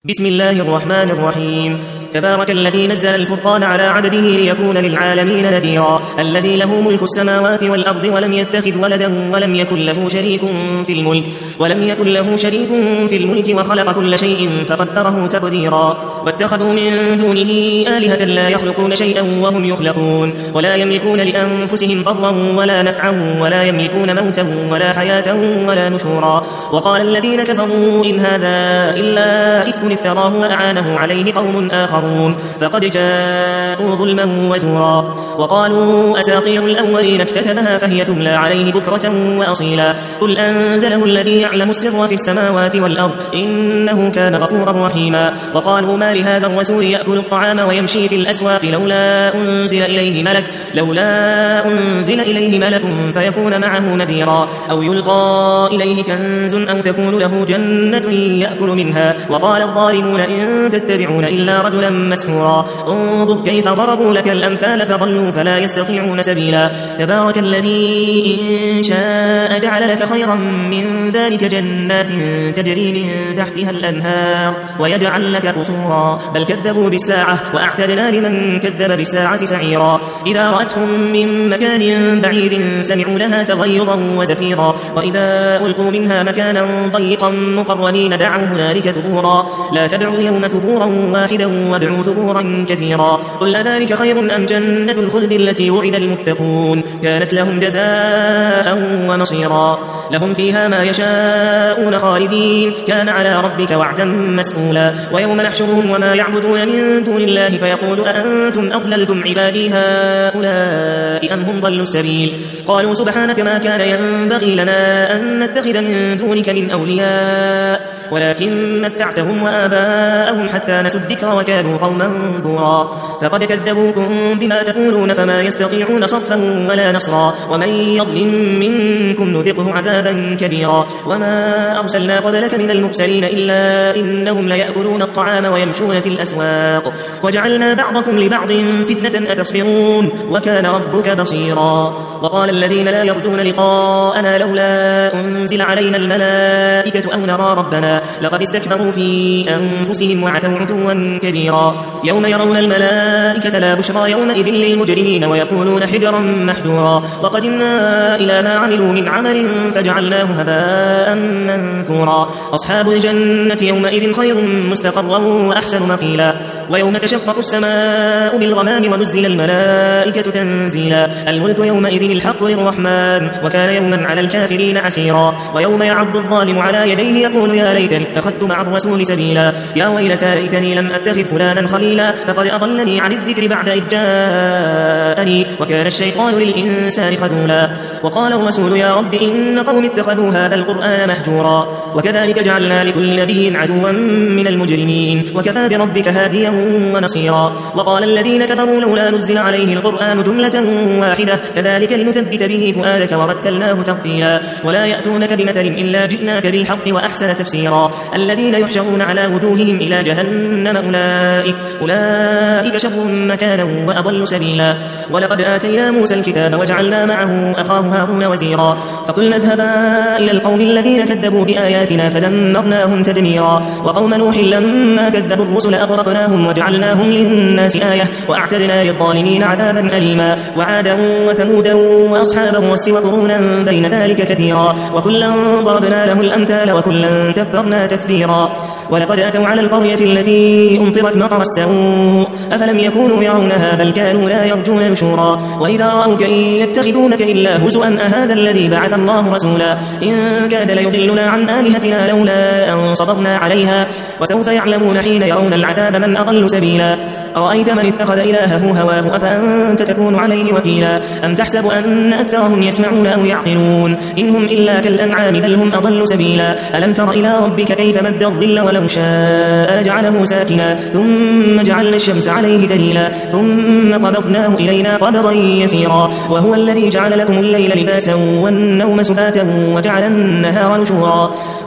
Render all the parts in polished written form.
بسم الله الرحمن الرحيم. تبارك الذي نزل الفرقان على عبده ليكون للعالمين نذيرا. الذي له ملك السماوات والأرض ولم يتخذ ولدا ولم يكن له شريك في الملك وخلق كل شيء فقدره تقديرا. واتخذوا من دونه آلهة لا يخلقون شيئا وهم يخلقون ولا يملكون لأنفسهم ضرا ولا نفعا ولا يملكون موتا ولا حياة ولا نشورا. وقال الذين كفروا إن هذا إلا إفك افتراه وأعانه عليه قوم آخرون فقد جاءوا ظلما وزورا. وقالوا أساطير الأولين اكتتبها فهي تملى عليه بكرة وأصيلا. قل أنزله الذي يعلم السر في السماوات والأرض إنه كان غفورا رحيما. وقالوا ما لهذا الرسول يأكل الطعام ويمشي في الأسواق لولا أنزل إليه ملك فيكون معه نذيرا أو يلقى إليه كنز أو تكون له جنة يأكل منها. وقال الظالمون إن تتبعون إلا رجلا مسحورا. انظر كيف ضربوا لك الأمثال فضلوا فلا يستطيعون سبيلا. تبارك الذي إن شاء جعل لك خيرا من ذلك جنات تجري من تحتها الأنهار ويجعل لك قصورا. بل كذبوا بالساعة وأعتدنا لمن كذب بالساعة سعيرا. إذا رأتهم من مكان بعيد سمعوا لها تغيظا وزفيرا. وإذا ألقوا منها مكانا ضيقا مقرنين دعوا هنالك ثبورا. لا تدعوا اليوم ثبورا واحدا وادعوا ثبورا كثيرا. قل أذلك خير أم جنة الخلد التي وعد المتقون كانت لهم جزاء ومصيرا. لهم فيها ما يشاءون خالدين كان على ربك وعدا مسئولا. ويوم نحشرهم وما يعبدون من دون الله فيقول أأنتم أضللتم عبادي هؤلاء أم هم ضلوا السبيل. قالوا سبحانك ما كان ينبغي لنا أن نتخذ من دونك من أولياء ولكن متعتهم وآباءهم حتى نسوا الذكر وكانوا قوما بورا. فقد كذبوكم بما تقولون فما يستطيعون صرفا ولا نصرا. ومن يظلم منكم نذقه عذابا كبيرا. وما أرسلنا قبلك من المرسلين إلا إنهم ليأكلون الطعام ويمشون في الأسواق وجعلنا بعضكم لبعض فتنة أتصبرون وكان ربك بصيرا. وقال الذين لا يرجون لقاءنا لولا أنزل علينا الملائكة أو نرى ربنا لقد استكبروا في أنفسهم وعتوا عتوا كبيرا. يوم يرون الملائكة لا بشرى يومئذ للمجرمين ويقولون حجرا محجورا. وقدمنا إلى ما عملوا من عمل فجعلناه هباء منثورا. أصحاب الجنة يومئذ خير مستقرا وأحسن مقيلا. ويوم تشقق السماء بالغمام ونزل الملائكة تنزيلا. الملك يومئذ الحق للرحمن وكان يوما على الكافرين عسيرا. ويوم يعض الظالم على يديه يقول يا ليتني اتخذت مع الرسول سبيلا. يا ويلتى ليتني لم أتخذ فلانا خليلا فقد أضلني عن الذكر بعد إذ جاءني وكان الشيطان للإنسان خذولا. وقال الرسول يا رب إن قوم اتخذوا هذا القرآن مهجورا. وكذلك جعلنا لكل نبي عدوا من المجرمين وكفى بربك هاديا ونصيرا. وقال الذين كفروا لولا نزل عليه القرآن جملة واحدة كذلك لنثبت به فؤادك ورتلناه ترتيلا. ولا يأتونك بمثل إلا جئناك بالحق وأحسن تفسيرا. الذين يحشرون على وجوههم إلى جهنم أولئك شر مكانا وأضل سبيلا. ولقد آتينا موسى الكتاب وجعلنا معه أخاه هارون وزيرا. فقلنا اذهبا إلى القوم الذين كذبوا بآياتنا فدمرناهم تدميرا. وقوم نوح لما كذبوا الرسل أغرقناهم وجعلناهم للناس آية وأعتدنا للظالمين عذابا أليما. وعادا وثمودا وأصحاب الرس وقرونا بين ذلك كثيرا. وكلا ضربنا له الأمثال وكلا تبرنا تتبيرا. ولقد أتوا على القرية التي أمطرت مطر السوء أفلم يكونوا يرونها بل كانوا لا يرجون نشورا. وإذا رأوك إن يتخذونك إلا هزؤا أهذا الذي بعث الله رسولا إن كاد ليضلنا عن آلهتنا لولا أن صبرنا عليها. وسوف يعلمون حين يرون العذاب من أضل سبيلا. أرأيت من اتخذ إلهه هواه أفأنت تكون عليه وكيلا. أم تحسب أن أكثرهم يسمعون أو يعقلون إنهم إلا كالأنعام بل هم أضل سبيلا. ألم تر إلى ربك كيف مد الظل ولو شاء لجعله ساكنا ثم جعلنا الشمس عليه دليلا ثم قبضناه إلينا قبضا يسيرا. وهو الذي جعل لكم الليل لباسا والنوم سباتا وجعل النهار نشورا.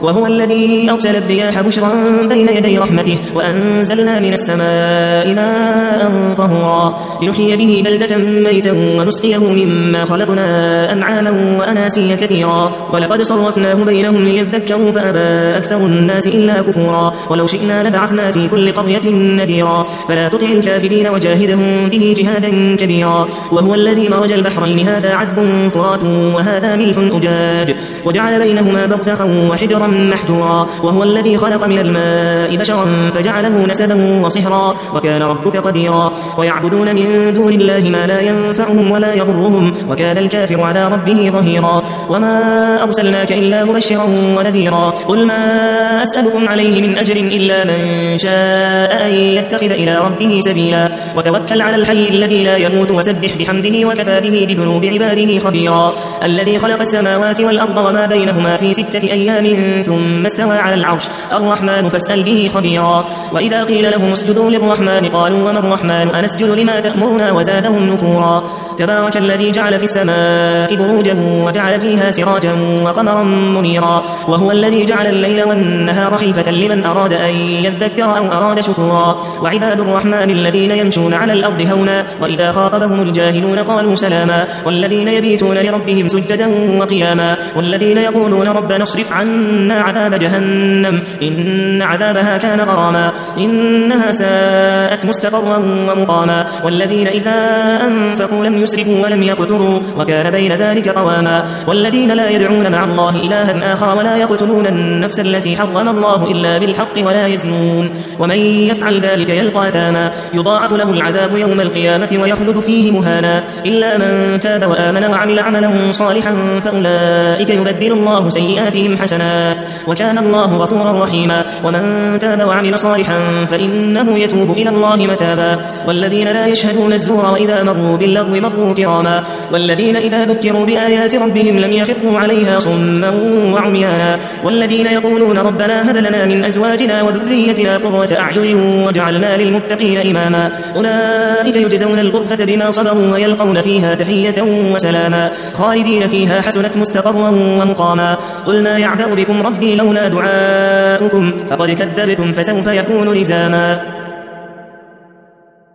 وهو الذي أرسل الرياح بشرا بين يدي رحمته وأنزلنا من السماء ماء طهورا لنحيي به بلدة ميتا ونسقيه مما خلقنا أنعاما وأناسيا كثيرا ولقد صرفناه بينهم ليذكروا فأبى أكثر الناس إلا كفورا ولو شئنا لبعثنا في كل قرية نذيرا فلا تطع الكافرين وجاهدهم به جهادا كبيرا وهو الذي مرج البحرين هذا عذب فرات وهذا ملح أجاج وجعل بينهما برزخا وحجرا محجورا وهو الذي خلق من الماء بشرا فجعله نسبا وصهرا وكان ربك قديرا ويعبدون من دون الله ما لا ينفعهم ولا يضرهم وكان الكافر على ربه ظهيرا وما أرسلناك إلا مبشرا ونذيرا قل ما أسألكم عليه من أجر إلا من شاء أن يتخذ إلى ربه سبيلا وتوكل على الحي الذي لا يموت وسبح بحمده وكفى به بذنوب عباده خبيرا الذي خلق السماوات والأرض وما بينهما في 6 أيام ثم استوى على العرش الرحمن فاسأل به خبيرا وإذا قيل لهم اسجدوا للرحمن قالوا وما الرحمن أنسجد لما تأمرنا وزادهم نفورا تبارك الذي جعل في السماء بروجا وجعل فيها سراجا وقمرا منيرا وهو الذي جعل الليل والنهار خلفة لمن أراد أن يذكر أو أراد شكورا وعباد الرحمن الذين يمشون على الأرض هونا وإذا خاطبهم الجاهلون قالوا سلاما والذين يبيتون لربهم سجدا وقياما والذين يقولون ربنا اصرف عنا عذاب جهنم إن عذابها كان غراما إنها ساءت مستقرا ومقاما والذين إذا أنفقوا لم يسرفوا ولم يقتروا وكان بين ذلك قواما والذين لا يدعون مع الله إلها آخر ولا يقتلون النفس التي حرم الله إلا بالحق ولا يزنون ومن يفعل ذلك يلقى أثاما يضاعف له العذاب يوم القيامة ويخلد فيه مهانا إلا من تاب وآمن وعمل عملا صالحا فأولئك يبدل الله سيئاتهم حسنات وكان الله غفورا رحيما ومن تاب وعمل صالحا فإنه يتوب إلى الله متابا والذين لا يشهدون الزور وإذا مروا باللغو مروا كراما والذين إذا ذكروا بآيات ربهم لم يخروا عليها صما وعميانا والذين يقولون ربنا هب لنا من أزواجنا وذريتنا قرة أعين واجعلنا للمتقين إماما أولئك يجزون الغرفة بما صبروا ويلقون فيها تحية وسلاما خالدين فيها حسنت مستقرا ومقاما قل ما يعبأ بكم ربي لولا دعاؤكم فقد كذبتم فسوف يكون لزاما